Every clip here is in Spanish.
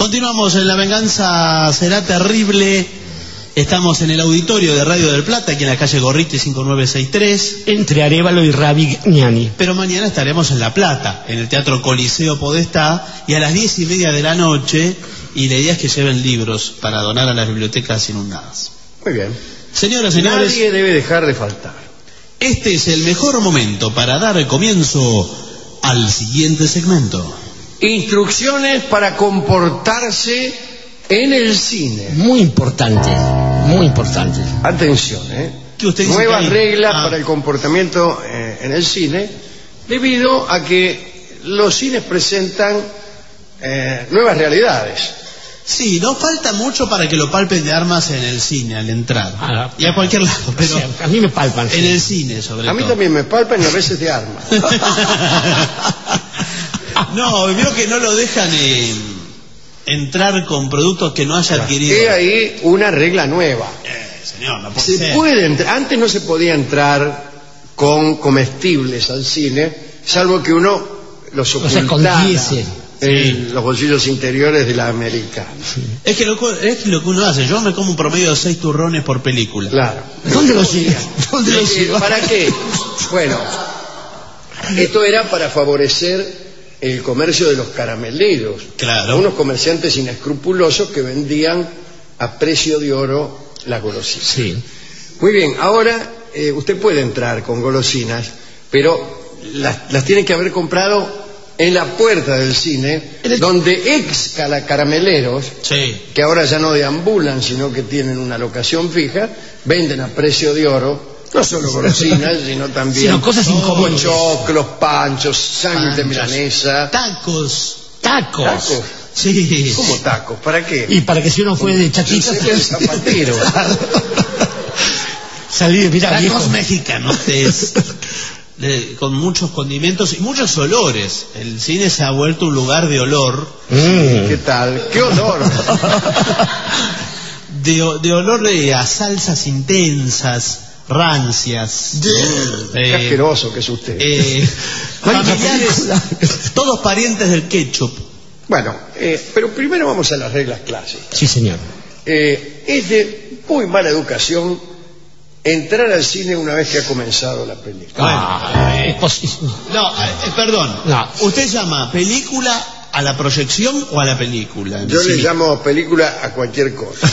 Continuamos en La Venganza Será Terrible. Estamos en el auditorio de Radio del Plata, aquí en la calle Gorriti 5963. Entre Arévalo y Ravignani. Pero mañana estaremos en La Plata, en el Teatro Coliseo Podestá, y a las 10:30 de la noche, y la idea es que lleven libros para donar a las bibliotecas inundadas. Muy bien. Señoras y señores, nadie debe dejar de faltar. Este es el mejor momento para dar comienzo al siguiente segmento. Instrucciones para comportarse en el cine. Muy importante, muy importante. Atención, ¿Qué usted dice? Nuevas reglas Ah. para el comportamiento en el cine, debido a que los cines presentan nuevas realidades. Sí, no falta mucho para que lo palpen de armas en el cine al entrar. Ah, y a cualquier lado, pero o sea, a mí me palpan. en el cine sobre todo. A mí también me palpan y a veces de armas. No, veo que no lo dejan entrar con productos que no haya adquirido. He ahí una regla nueva. Señor, no puede Se ser. puede entrar, antes no se podía entrar con comestibles al cine, salvo que uno los ocultara escondiese. en los bolsillos interiores de la americana. Es que lo que uno hace. Yo me como un promedio de 6 turrones por película. Claro. ¿Dónde los lleva? ¿Dónde los lleva? ¿Para qué? Bueno, esto era para favorecer el comercio de los carameleros. Claro. Unos comerciantes inescrupulosos que vendían a precio de oro las golosinas. Sí. Muy bien, ahora usted puede entrar con golosinas, pero las tiene que haber comprado en la puerta del cine, donde ex carameleros, Sí. que ahora ya no deambulan, sino que tienen una locación fija, venden a precio de oro, no solo golosinas, sino también Sino cosas incomunes. choclos, panchos, sándwich de milanesa. Tacos. Tacos. ¿Tacos? Sí. ¿Cómo tacos? ¿Para qué? Y para que si uno fue de chaquita... Yo sé que el zapatero. Salir, mirá, viejo. Tacos mexicanos con muchos condimentos y muchos olores. El cine se ha vuelto un lugar de olor. ¿Qué tal? ¿Qué olor? De olor a salsas intensas, rancias. Qué asqueroso que es usted. Familiares, todos parientes del ketchup. Bueno, pero primero vamos a las reglas clásicas. Sí, señor. Es de muy mala educación entrar al cine una vez que ha comenzado la película. Es posible. No, perdón. No. ¿Usted llama película a la proyección o a la película? Yo le Sí. llamo película a cualquier cosa.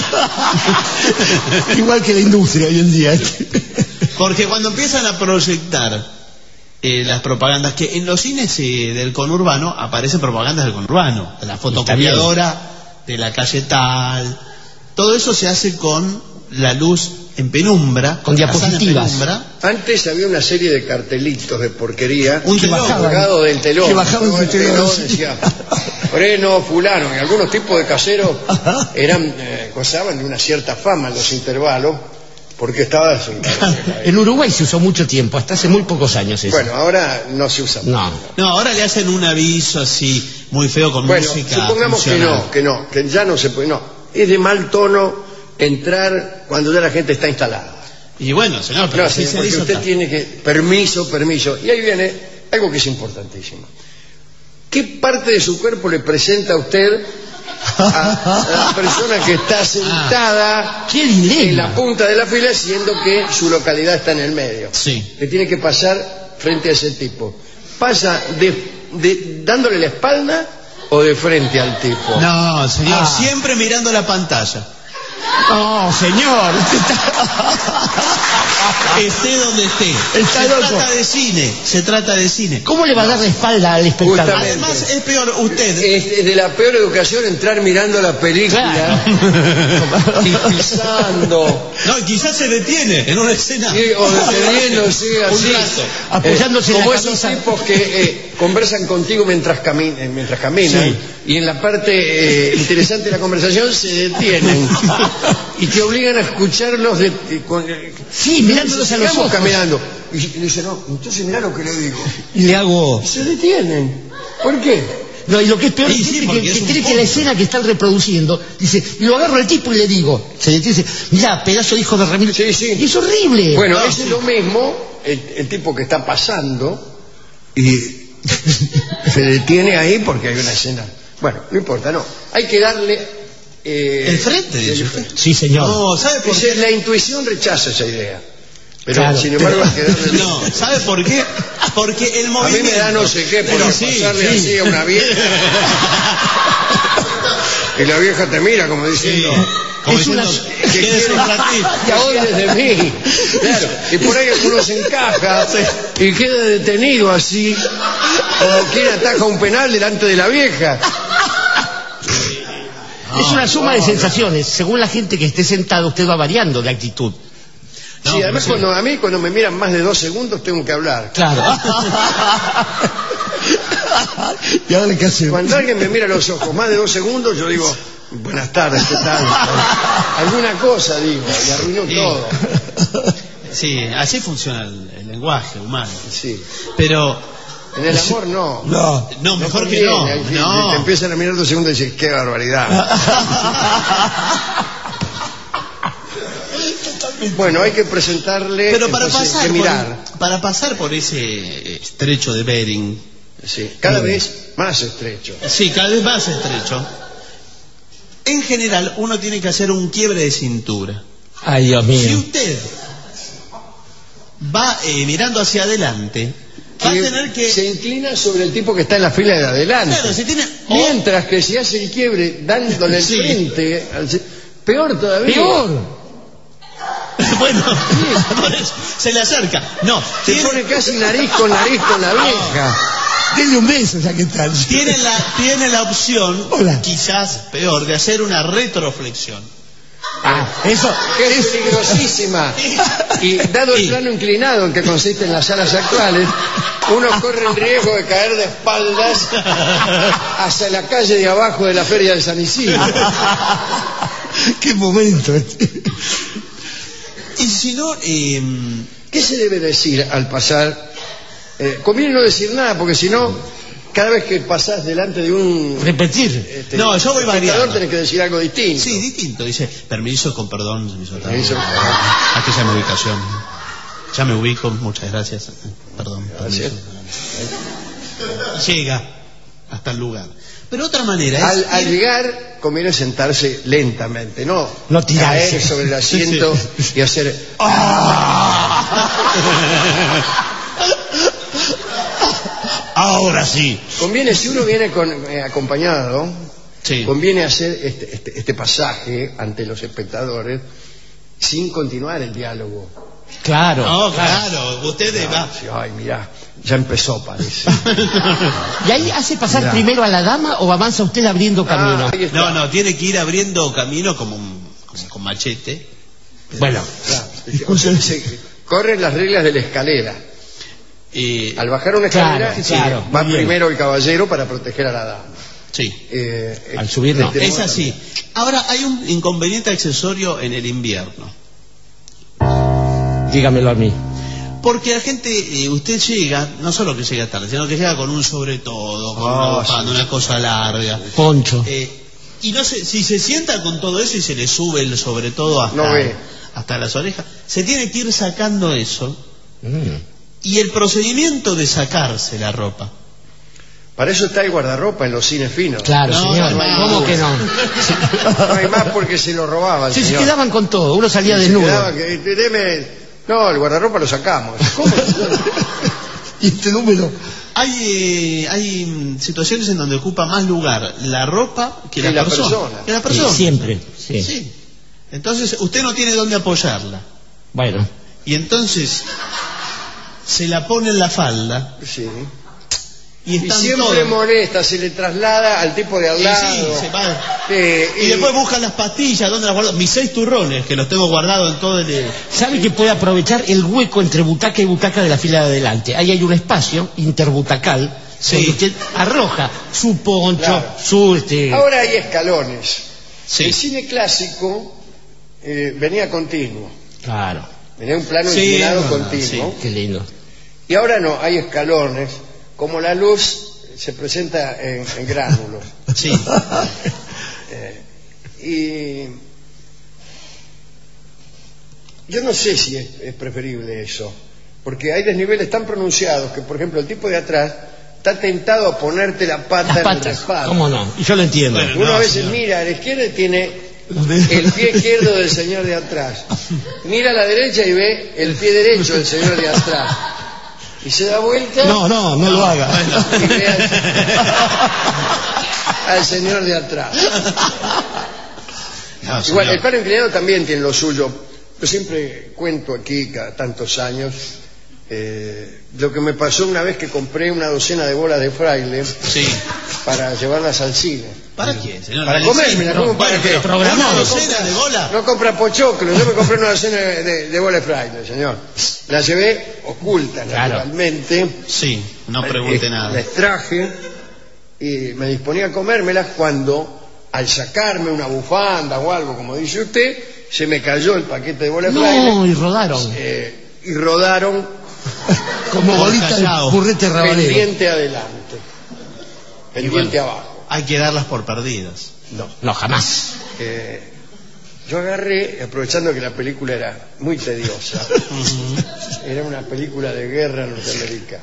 Igual que la industria hoy en día. Porque cuando empiezan a proyectar las propagandas, que en los cines del conurbano aparecen propagandas del conurbano, de la fotocopiadora, de la calle tal, todo eso se hace con la luz en penumbra, con diapositivas. Antes había una serie de cartelitos de porquería, Un telón. colgado del telón. Que bajaban del telón, sí. Decía, freno fulano, y algunos tipos de caseros gozaban de una cierta fama en los intervalos, porque estaba... En Uruguay se usó mucho tiempo, hasta hace muy pocos años eso. Bueno, ahora no se usa. No. No, ahora le hacen un aviso así, muy feo, con Bueno, música supongamos funcional. que ya no se puede. No, es de mal tono entrar cuando ya la gente está instalada. Y bueno, señor, pero No, así señor, se porque hizo usted tal. tiene que... Permiso. Y ahí viene algo que es importantísimo. ¿Qué parte de su cuerpo le presenta a usted a la persona que está sentada ¡Qué dilema! en la punta de la fila, siendo que su localidad está en el medio? Sí. Le tiene que pasar frente a ese tipo. ¿Pasa dándole la espalda o de frente al tipo? No, señor, siempre mirando la pantalla. No, señor. Esté donde esté. Está se loco. trata de cine. ¿Cómo le va a dar la espalda al espectador? Justamente. Además, es peor usted. Es de la peor educación entrar mirando la película y pisando No, quizás se detiene en una escena. o deteniéndose así, Apoyándose en como la esos camisa. tipos que conversan contigo mientras caminan, Sí. y en la parte interesante de la conversación se detienen y te obligan a escucharlos Sí, mirándolos a los sigamos ojos. caminando. Y dice, no, entonces mirá lo que le digo. Y le hago... Se detienen. ¿Por qué? No, y lo que es peor Sí, es sí, que, porque es un cree que punto. la escena que están reproduciendo, dice, y lo agarro al tipo y le digo, se detiene y dice, mirá, pedazo de hijo de Ramiro. Sí, sí. Y es horrible. Bueno, No, es lo mismo el tipo que está pasando y se detiene ahí porque hay una escena Bueno, no importa, no. Hay que darle... el frente, dice usted. Sí, señor. No, ¿sabe por qué? La intuición rechaza esa idea. Pero, Claro, sin embargo, hay que darle... No, ¿sabe por qué? Porque el A mí movimiento... me da no sé qué por Pero sí, pasarle sí. así a una vieja. Y la vieja te mira como diciendo... Como Es una- diciendo, quédese un ratito. ¿Qué odies de mí? Claro. Y por ahí alguno se encaja y queda detenido así, como quien ataja un penal delante de la vieja. Es una suma de sensaciones. Según la gente que esté sentado, usted va variando de actitud. No, Sí, además pero sí. a mí cuando me miran más de 2 segundos tengo que hablar. Claro. ¿Y ahora qué hacemos? Cuando alguien me mira a los ojos más de 2 segundos, yo digo, buenas tardes, ¿qué tal? Alguna cosa digo, y arruino Sí. todo. Sí, así funciona el lenguaje humano. Sí. Pero, En el amor no. No. no, mejor que conviene, no. ahí sí, No. Te empiezan a mirar 2 segundos y dices, qué barbaridad. Bueno, hay que presentarle, Pero para entonces, pasar, que mirar. para pasar por ese estrecho de Bering, Sí, cada vez más estrecho. sí, cada vez más estrecho, en general uno tiene que hacer un quiebre de cintura. Ay, Dios Si mío. usted va mirando hacia adelante, va a Que tener que... se inclina sobre el tipo que está en la fila de adelante. Claro, si tiene... Mientras que si hace el quiebre dándole el Sí. frente, peor todavía. Peor. Bueno, por eso, se le acerca. No, Se tiene, pone casi nariz con la vieja. Denle un beso, ya que tal. tiene la opción, Hola. quizás peor, de hacer una retroflexión. Eso. Que es peligrosísima. Y dado el plano inclinado en que consiste en las salas actuales, uno corre el riesgo de caer de espaldas hacia la calle de abajo de la feria de San Isidro. Qué momento. Y si no, ¿Qué se debe decir al pasar? Conviene no decir nada, porque si no, cada vez que pasás delante de un... Repetir. No, yo voy espectador, variando. tenés que decir algo distinto. sí, distinto, dice, permiso, con perdón, Permiso. aquí ya mi ubicación. Ya me ubico, muchas gracias. Perdón, Gracias. permiso. Llega hasta el lugar. Pero otra manera es... Al llegar, conviene sentarse lentamente, no tirarse. caer sobre el asiento y hacer... Ahora sí. Conviene, si uno viene acompañado, Sí. conviene hacer este pasaje ante los espectadores sin continuar el diálogo. Claro. No, claro, usted va... Sí, ay, mirá, ya empezó, parece. ¿Y ahí hace pasar Mirá. primero a la dama o avanza usted abriendo camino? Ahí está. No, tiene que ir abriendo camino como con machete. Bueno. Claro. O sea, corren las reglas de la escalera. Al bajar una escalera, Claro, claro, va muy bien. primero el caballero para proteger a la dama. Sí, Al subir, no. de este es modo así. Ahora, hay un inconveniente accesorio en el invierno. Dígamelo a mí. Porque la gente, usted llega, no solo que llega tarde, sino que llega con un sobre todo, con una bufanda, una cosa larga. Poncho. Y no sé, si se sienta con todo eso y se le sube el sobre todo No ve. hasta las orejas, se tiene que ir sacando eso. Y el procedimiento de sacarse la ropa. Para eso está el guardarropa en los cines finos. Claro, No, señor. no hay ¿Cómo duda. que no? No hay más porque se lo robaban. Sí, se señor. quedaban con todo. Uno salía Se desnudo. quedaba que, no, el guardarropa lo sacamos. ¿Cómo? ¿Y este número? Hay situaciones en donde ocupa más lugar la ropa que la persona. Que la persona. Siempre. Sí. Sí. Entonces usted no tiene dónde apoyarla. Bueno. Y entonces se la pone en la falda Sí. y Y están siempre todos. molesta, se le traslada al tipo de al Y lado. sí, se va. Sí, Y después buscan las pastillas, ¿dónde las guardo? Mis 6 turrones, que los tengo guardados en todo el... ¿Sabe que puede aprovechar el hueco entre butaca y butaca de la fila de adelante? Ahí hay un espacio interbutacal Sí. donde usted arroja su poncho, Claro. su... Ahora hay escalones. Sí. El cine clásico venía continuo. Claro. Venía un plano Sí, inclinado es verdad, continuo. Qué lindo. Y ahora no, hay escalones. Como la luz se presenta en gránulos. Sí. Y yo no sé si es preferible eso, porque hay desniveles tan pronunciados que, por ejemplo, el tipo de atrás está tentado a ponerte la pata Las en el patas, respaldo. ¿cómo no? Y yo lo entiendo. Bueno, Uno no, a veces señor. mira a la izquierda y tiene el pie izquierdo del señor de atrás. Mira a la derecha y ve el pie derecho del señor de atrás. Y se da vuelta No lo haga. y ve al señor de atrás. No, Igual, señor. el plano inclinado también tiene lo suyo. Yo siempre cuento aquí, cada tantos años, lo que me pasó una vez que compré una docena de bolas de fraile Sí. para llevarlas al cine. ¿Para qué, señor? Para comérmela, ¿cómo para qué? ¿Una docena de bola? No compra pochoclo, yo me compré una docena de bolas de fraile, señor. La llevé oculta, Claro. naturalmente. Sí, no pregunte La nada. extraje y me disponía a comérmelas cuando, al sacarme una bufanda o algo, como dice usted, se me cayó el paquete de bolas de fraile No, y rodaron. y rodaron Como bolita callao. de purrete rabanero. pendiente adelante, pendiente bueno. abajo. Hay que darlas por perdidas. No, jamás. Yo agarré, aprovechando que la película era muy tediosa, era una película de guerra norteamericana.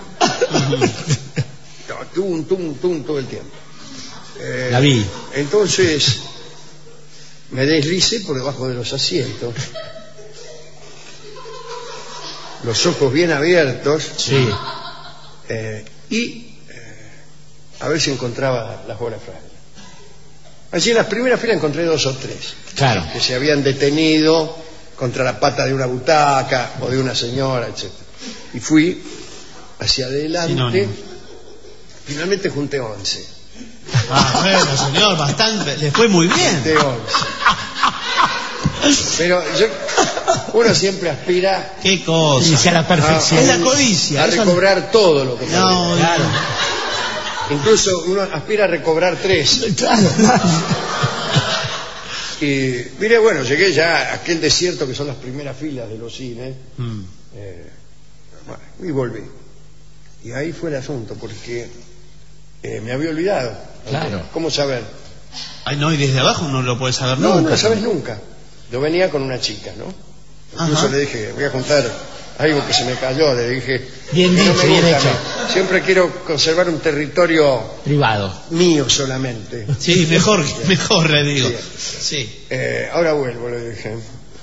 Tum, tum, tum, todo el tiempo. La vi. Entonces, me deslicé por debajo de los asientos, los ojos bien abiertos, Sí. y a ver si encontraba las bolas de fraile. Allí en las primeras filas encontré 2 o 3 Claro. que se habían detenido contra la pata de una butaca o de una señora, etc. Y fui hacia adelante. Sinónimo. Finalmente junté 11. Ah, bueno, señor, bastante. Le fue muy bien. Junté 11. Pero uno siempre aspira Qué Y cosa. sea la perfección. Es la codicia. a eso- recobrar todo lo que me No, dio. Claro. Incluso uno aspira a recobrar 3. Claro. Y mire, bueno, llegué ya a aquel desierto que son las primeras filas de los cines. Mm. Bueno, y volví. Y ahí fue el asunto, porque me había olvidado. Claro. ¿Cómo saber? Ay, no, y desde abajo no lo puede saber No, nunca. no lo sabes nunca. Yo venía con una chica, ¿no? Incluso Ajá. le dije, voy a juntar algo que se me cayó. Le dije, Bien que dicho, no me bien gusta hecho. a mí. Siempre quiero conservar un territorio Privado. mío solamente. Sí, mejor le digo. Sí. Ahora vuelvo, le dije.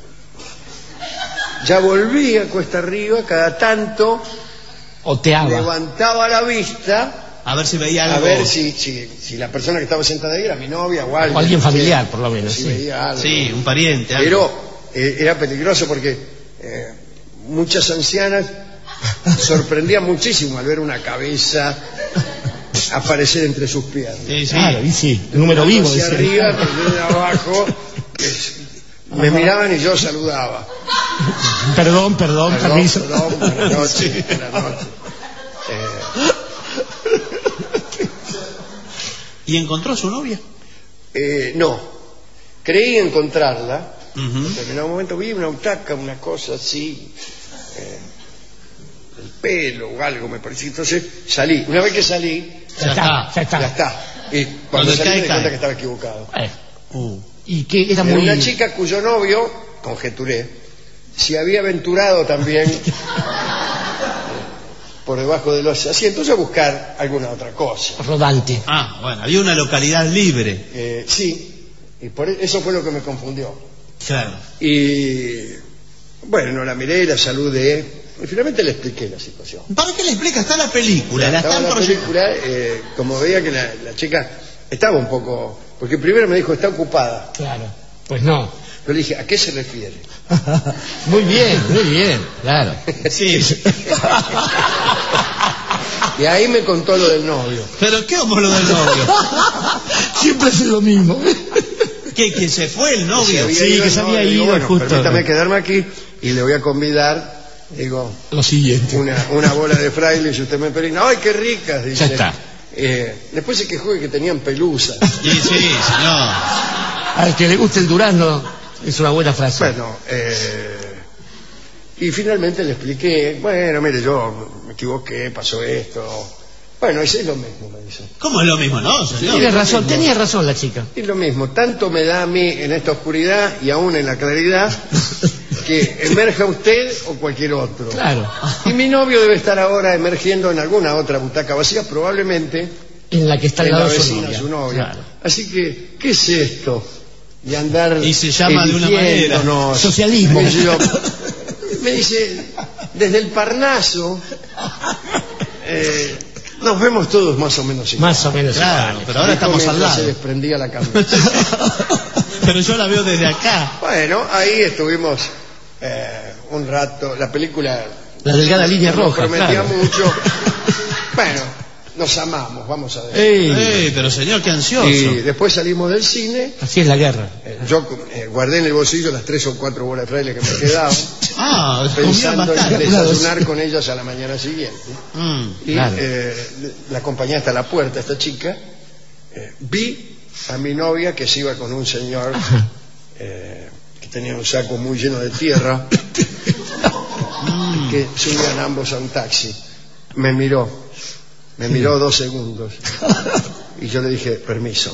Ya volví a cuesta arriba, cada tanto Oteaba. levantaba la vista A ver si veía algo. a ver si la persona que estaba sentada ahí era mi novia o alguien. O alguien familiar, por lo menos. Si Sí. veía algo. Sí, un pariente. algo. Pero era peligroso porque muchas ancianas sorprendían muchísimo al ver una cabeza aparecer entre sus piernas. Sí, sí. Claro, y sí. El número vivo. Hacia dice. arriba, pero de abajo, me miraban y yo saludaba. Perdón, Perdón, permiso. perdón, buenas noches, buenas noches. ¿Y encontró a su novia? No, creí encontrarla. Ujú. En determinado momento vi una butaca, una cosa así, el pelo o algo, me pareció. Entonces salí. Una vez que salí, Ya está. ya está. Y cuando Cuando salí cae, me di cuenta cae. que estaba equivocado. Y que era Era muy... una chica cuyo novio, conjeturé, se había aventurado también por debajo de los asientos a buscar alguna otra cosa. rodante. Ah, bueno, había una localidad libre. Sí, y eso fue lo que me confundió. Claro. Y bueno, la miré, la saludé y finalmente le expliqué la situación. ¿Para qué le explica? Está la película, la Estaba están en la proyectando. película, como veía que la chica estaba un poco... Porque primero me dijo, está ocupada. Claro. Pues no. Yo le dije, ¿a qué se refiere? Muy bien, claro. Sí. Y ahí me contó lo del novio. ¿Pero qué como lo del novio? Siempre es lo mismo. ¿Que se fue el novio? había Sí, ido que el se novio. había Digo, ido bueno, justo. permítame quedarme aquí y le voy a convidar, digo, Lo siguiente. una bola de fraile si usted me permite. ¡Ay, qué ricas! Dice. Ya está. Después se quejó de que tenían pelusa. Sí, sí, señor. Al que le guste el durazno, es una buena frase. Bueno, y finalmente le expliqué, bueno, mire, yo me equivoqué, pasó esto. Bueno, eso es lo mismo, me dice. ¿Cómo es lo mismo, no, señor? Tiene razón, tenía razón la chica. Es lo mismo, tanto me da a mí en esta oscuridad y aún en la claridad, que emerja usted o cualquier otro. Claro. Y mi novio debe estar ahora emergiendo en alguna otra butaca vacía, probablemente En la que está al en la lado de vecina, su novia. Claro. Así que, ¿qué es esto? De andar Y se llama de una eligiéndonos, Socialismo. qué sé yo. Me dice, desde el Parnaso, nos vemos todos más o menos igual. Más o menos. Claro, iguales. pero ahora Dijo estamos al mientras se lado. desprendía la camisa. Pero yo la veo desde acá. Bueno, ahí estuvimos un rato. La película La delgada línea nos roja, prometía claro. mucho. Bueno, nos amamos, vamos a ver. Ey, Pero señor, qué ansioso. Y después salimos del cine. así es la guerra. Yo guardé en el bolsillo las 3 o 4 bolas de fraile que me quedaban, Comía pensando en bastante. desayunar con ellas a la mañana siguiente. Y Claro. la acompañé hasta la puerta, esta chica. Vi a mi novia que se iba con un señor que tenía un saco muy lleno de tierra, que subían ambos a un taxi. Me miró 2 segundos y yo le dije permiso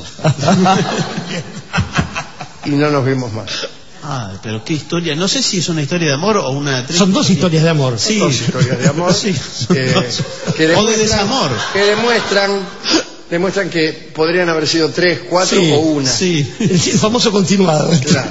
y no nos vimos más. Pero qué historia. No sé si es una historia de amor o una triste. Son dos historias de amor. Sí. 2 historias de amor Sí. que O de desamor. que demuestran que podrían haber sido 3, 4 Sí, o una. Sí. El famoso continuado. Claro.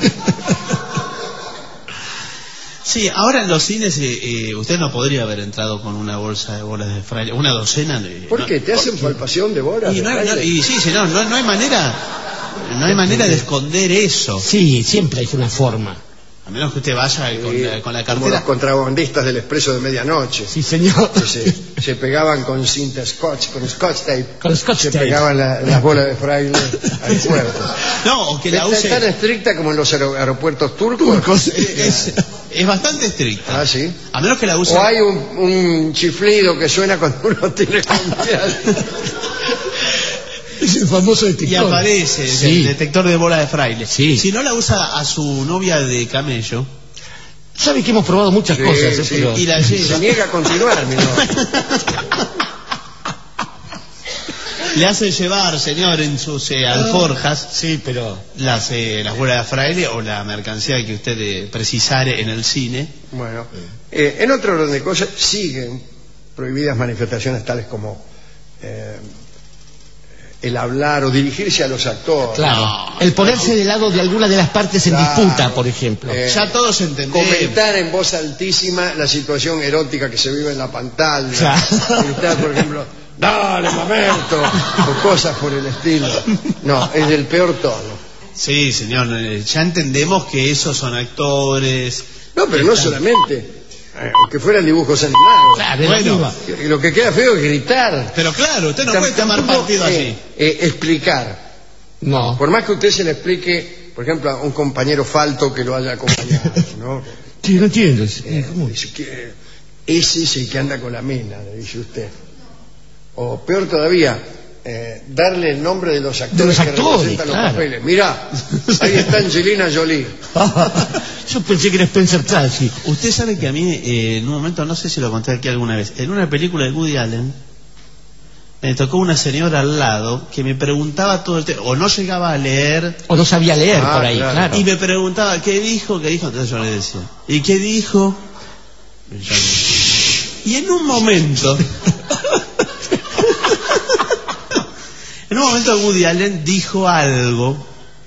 Sí, ahora en los cines usted no podría haber entrado con una bolsa de bolas de fraile, una docena de... ¿Por qué? ¿Te hacen palpación de bolas? Y, de fraile? sí, señor, no hay manera... No hay manera de esconder eso. Sí, siempre hay una forma. A menos que usted vaya con la Como los cartera. contrabandistas del Expreso de Medianoche. Sí, señor. Que se pegaban con cinta scotch, con scotch tape. Con scotch se tape. pegaban las bolas de fraile al cuerpo. No, o que la ¿Es use... tan estricta como en los aeropuertos turcos? Es bastante estricta. Ah, sí. A menos que la use... O hay un chiflido que suena cuando uno tiene confianza. Es el famoso Y detector. aparece Sí. el detector de bola de fraile. Sí. Si no la usa a su novia de camello, Sabe que hemos probado muchas cosas, Sí, pero... y la Se lleva, niega a continuar, mi novio. le hace llevar, señor, en sus alforjas Sí, pero... las bolas de fraile o la mercancía que usted precisare en el cine. Bueno, en otro orden de cosas, siguen prohibidas manifestaciones tales como el hablar o dirigirse a los actores. Claro. No, El ponerse del lado de alguna de las partes en Claro. disputa, por ejemplo. Ya todos entendemos. Comentar en voz altísima la situación erótica que se vive en la pantalla. Claro. Gritar, por ejemplo, dale, momento, o cosas por el estilo. No, es del peor tono. Sí, señor, ya entendemos que esos son actores. No, pero no solamente, aunque fueran dibujos animados. Claro, es Bueno. la misma. Lo que queda feo es gritar. Pero claro, usted no puede tomar Tampoco, partido allí. explicar. No. Por más que usted se le explique, por ejemplo, a un compañero falto que lo haya acompañado, ¿no? Sí, no entiendo. ¿Cómo? Dice que ese es el que anda con la mina, le dice usted. O peor todavía, darle el nombre de los actores, De los que actores, representan claro. los papeles. Mirá, ahí está Angelina Jolie. Yo pensé que era Spencer Tracy. Usted sabe que a mí, en un momento, no sé si lo conté aquí alguna vez, en una película de Woody Allen, me tocó una señora al lado que me preguntaba todo el tiempo, o no llegaba a leer, O no sabía leer Ah, por ahí, claro. claro. y me preguntaba, ¿qué dijo? Entonces yo le decía, ¿y qué dijo? Y en un momento, Woody Allen dijo algo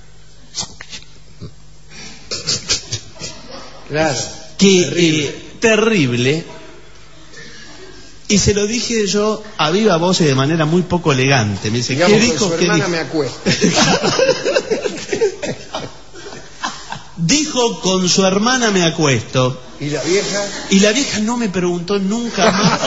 Claro. que terrible, y se lo dije yo a viva voz y de manera muy poco elegante. Me dice, Digamos, ¿qué con dijo? su ¿Qué hermana dijo? me acuesto. Dijo, con su hermana me acuesto. ¿Y la vieja? Y la vieja no me preguntó nunca más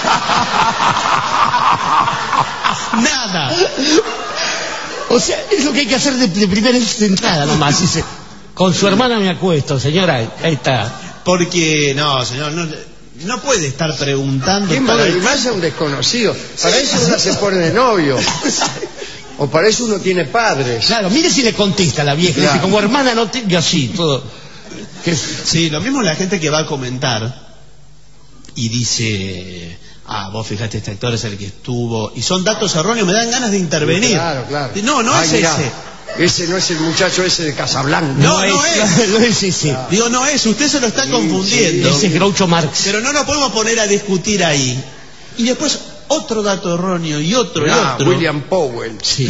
nada. O sea, es lo que hay que hacer de primera entrada nomás. Dice, con su hermana me acuesto, señora. Ahí está. Porque, no, señor, no puede estar preguntando Qué todo el maravilla, más a un desconocido. Para eso uno se pone de novio. O para eso uno tiene padres. Claro, mire si le contesta la vieja. Claro. Dice, como hermana no te... Y así, todo. Sí, lo mismo la gente que va a comentar y dice, vos fijate, este actor es el que estuvo, y son datos erróneos, me dan ganas de intervenir. Claro, claro. No Ay, es mirá, ese. Ese no es el muchacho ese de Casablanca. No es. No es ese. Digo, no es, usted se lo está confundiendo. Ese es Groucho Marx. Pero no nos podemos poner a discutir ahí. Y después otro dato erróneo y otro y otro. William Powell. Sí.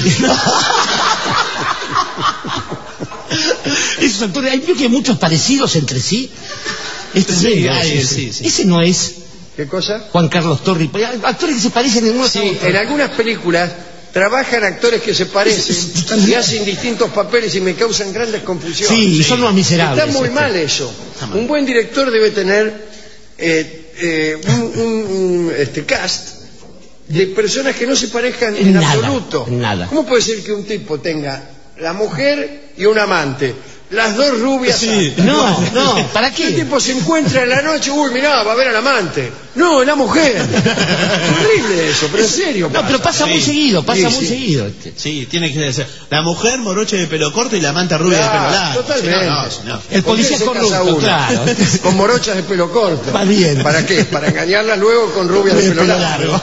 Esos actores, hay creo que hay muchos parecidos entre sí. Sí, Ese. sí. Ese no es ¿Qué cosa? Juan Carlos Torri. Hay actores que se parecen en uno Sí, a otro. en algunas películas trabajan actores que se parecen y hacen distintos papeles y me causan grandes confusiones. Sí, son los miserables. Está muy mal eso. Un buen director debe tener un cast de personas que no se parezcan en Nada, absoluto. nada. ¿Cómo puede ser que un tipo tenga la mujer y un amante, las dos rubias? Sí. No, ¿para El qué? tipo se encuentra en la noche, uy, mirá, va a ver al amante. No, es la mujer. Es horrible eso, pero en serio. No, pero pasa Sí. muy seguido, pasa Sí, muy sí. seguido. Sí, tiene que ser. La mujer moroche de pelo corto y la amante rubia de pelo largo. Totalmente. No. El ¿Por qué policía se casa corrupto, uno? claro. Con morochas de pelo corto. Va bien. ¿Para qué? Para engañarlas luego con rubias de pelo largo.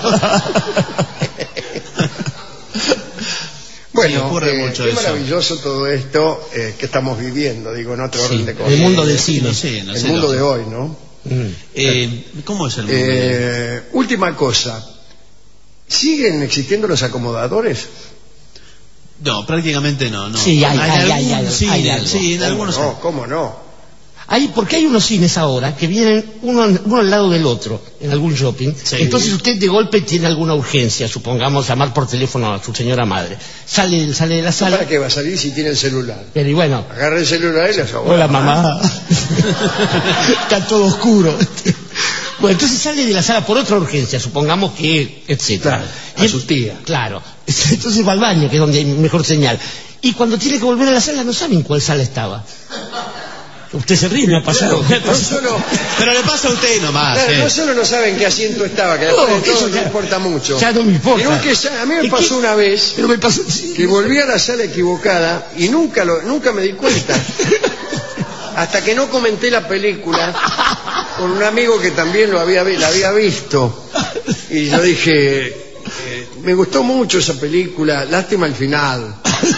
Bueno, Sí, ocurre mucho qué eso. maravilloso todo esto que estamos viviendo, digo, en otro orden de cosas. El mundo del cine. No sé, El mundo de hoy, ¿no? ¿Cómo es el mundo? de hoy? Última cosa. ¿Siguen existiendo los acomodadores? No, prácticamente no. Sí, hay algún algo, cine, hay algo. sí, en ¿Cómo algunos. no? ¿Cómo no? Porque hay unos cines ahora que vienen uno al lado del otro en algún shopping. Sí. Entonces usted de golpe tiene alguna urgencia, supongamos llamar por teléfono a su señora madre. Sale de la sala. ¿Para qué va a salir si tiene el celular? Pero y bueno, Agarra el celular y le hace, hola mamá. Está todo oscuro. Bueno, entonces sale de la sala por otra urgencia, supongamos que, etcétera. Claro, a su tía. Claro. Entonces va al baño, que es donde hay mejor señal. Y cuando tiene que volver a la sala no sabe en cuál sala estaba. Usted se ríe, me ha pasado. No solo, Pero le pasa a usted nomás. claro, no solo no saben qué asiento estaba, que después de todo eso no ya- importa mucho. Ya no me importa. Sino que a mí me Es pasó que- una vez Pero me pasó. Sí. que volví a la sala equivocada y nunca me di cuenta. Hasta que no comenté la película con un amigo que también la había visto. Y yo dije, me gustó mucho esa película, lástima el final.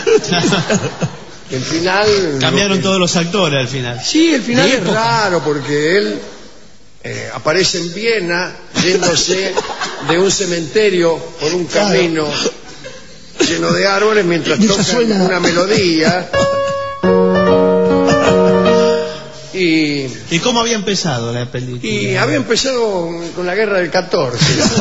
El final... Cambiaron todos los actores al final. Sí, el final De es época. raro porque él aparece en Viena yéndose de un cementerio por un camino lleno de árboles mientras Mientras tocan suena. una melodía. ¿Y cómo había empezado la película? Y había empezado con la guerra del 14.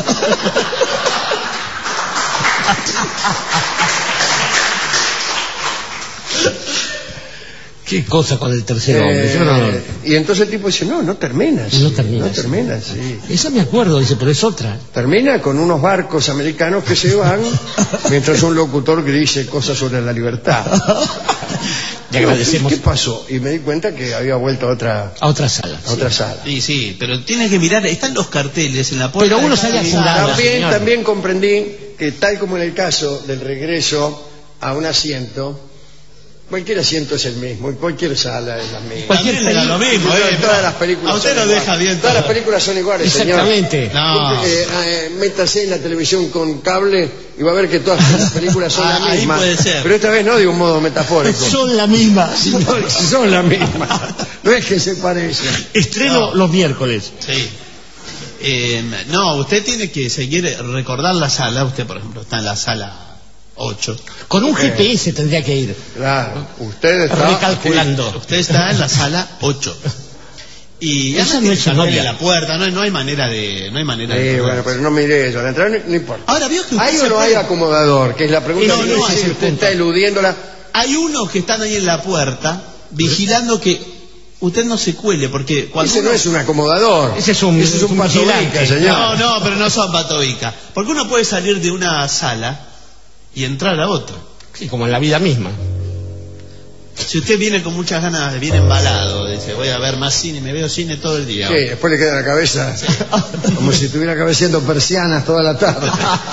Qué cosa con el tercer hombre. Yo no- Y entonces el tipo dice, no termina así, No termina no así. termina así. Esa me acuerdo, dice, pero es otra. Termina con unos barcos americanos que se van mientras un locutor que dice cosas sobre la libertad. Le agradecemos. ¿Qué pasó? Y me di cuenta que había vuelto a otra A otra sala. Sí, pero tienes que mirar, están los carteles en la puerta. Pero uno de sale cada apurado. sala. señor. También comprendí que tal como en el caso del regreso a un asiento, cualquier asiento es el mismo, y cualquier sala es la misma. Cualquier También le da lo mismo, Todas las películas a usted son lo iguales. deja bien. Todas las todo. películas son iguales, señor. Exactamente. No. Métase en la televisión con cable y va a ver que todas las películas son Ah, las ahí mismas. puede ser. Pero esta vez no de un modo metafórico. Son la misma. Son las mismas. No es que se parecen. Estreno No. los miércoles. Sí. No, usted tiene que seguir, recordar la sala. Usted, por ejemplo, está en la sala 8. Con un GPS tendría que ir. Claro, usted está... Recalculando. Usted está en la sala 8. Y Esa además no es su tiene novia. en la puerta, no hay manera de... No hay manera de bueno, pero no mire eso, al entrar no importa. Ahora, vio que usted ¿Hay se o no puede- hay acomodador? Que es la pregunta No, que no no hay, sé si ese usted punto. está eludiéndola. Hay unos que están ahí en la puerta vigilando que usted no se cuele, porque cuando Ese no uno- es un acomodador. Ese es un patobica, vigilante. señor. No, pero no son patobica. Porque uno puede salir de una sala y entrar a otra. Sí, como en la vida misma. Si usted viene con muchas ganas, viene embalado, dice, voy a ver más cine, me veo cine todo el día. Sí, después le queda en la cabeza como si estuviera cabeceando persianas toda la tarde.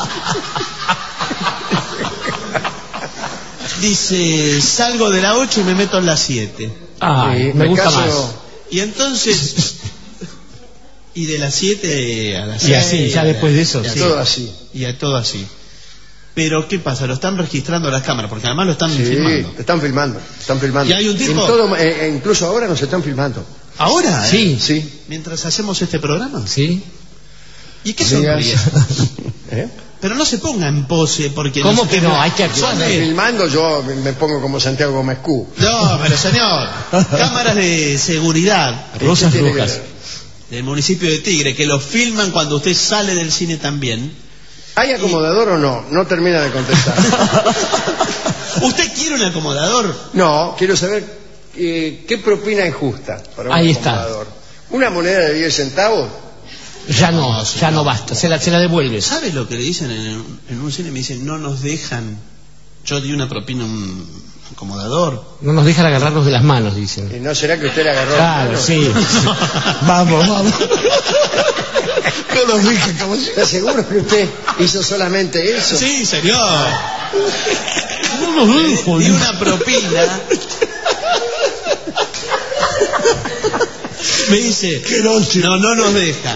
Dice, salgo de la 8 y me meto en la 7. Ah, Sí, me gusta caso- más. Y entonces, y de las 7 a las 6. Y así, ya después de eso, y sí. Todo así. Y a todo así. Pero ¿qué pasa? Lo están registrando las cámaras, porque además lo están Sí, filmando. están filmando. Y hay un tipo- En todo, incluso ahora nos están filmando. ¿Ahora? Sí. Sí. Mientras hacemos este programa. ¿Sí? ¿Y qué Amigas. sonríe? ¿Eh? Pero no se ponga en pose porque... ¿Cómo se que tenga- no? Hay que actuar. Están filmando, yo me pongo como Santiago Gómez Q. No, pero señor, cámaras de seguridad Rosas ¿Qué tiene que rojas. ver? del municipio de Tigre, que lo filman cuando usted sale del cine también. ¿Hay acomodador o no? No termina de contestar. ¿Usted quiere un acomodador? No, quiero saber qué propina es justa para un Ahí está. acomodador. ¿Una moneda de 10 centavos? Ya no basta, se la devuelves. ¿Sabe lo que le dicen en un cine? Me dicen, no nos dejan. Yo di una propina a un acomodador. No nos dejan agarrarnos de las manos, dicen. ¿Y no será que usted le agarró? Claro, sí. Vamos. No nos dejan, caballero. ¿Está seguro que usted hizo solamente eso? Sí, señor. No nos dejan. Di una propina. Me dice, no nos dejan.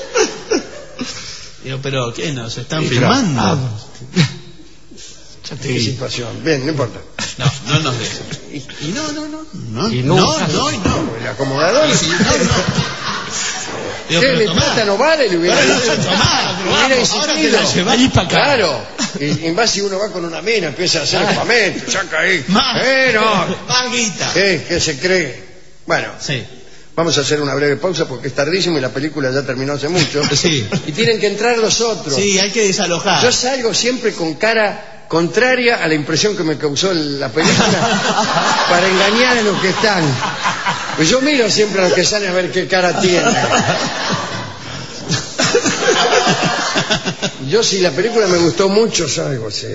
Digo, pero ¿qué? ¿Nos están filmando? Vamos. Ya te Qué vi. situación. Bien, no importa. No nos dejan. Y no. Y No. no. ¿El acomodador? Digo, ¿Qué? pero ¿Mi tomá. plata no vale? Le hubiera Pero no dicho. se tomá, Hubiera vamos, ahora te la insistido. llevás. Allí para acá. Claro. Y en base uno va con una mina, empieza a hacer espamento, saca ahí. Más. No. Más guita. ¿Qué se cree? Bueno, Sí. vamos a hacer una breve pausa porque es tardísimo y la película ya terminó hace mucho. Sí. Y tienen que entrar los otros. Sí, hay que desalojar. Yo salgo siempre con cara contraria a la impresión que me causó la película para engañar a los que están. Pues yo miro siempre a los que salen a ver qué cara tienen. Yo si la película me gustó mucho salgo, sí.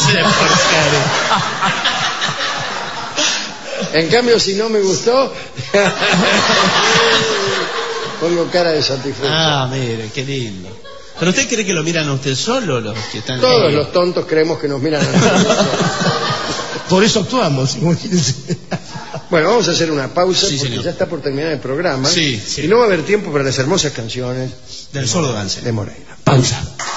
En cambio si no me gustó pongo cara de satisfecho. Ah, mire, qué lindo. ¿Pero usted cree que lo miran a usted solo los que están Todos los tontos creemos que nos miran a nosotros. Por eso actuamos, imagínense. Bueno, vamos a hacer una pausa Sí, porque señor. ya está por terminar el programa. Sí, sí. Y no va a haber tiempo para las hermosas canciones del solo dance? de Moreira. Pausa.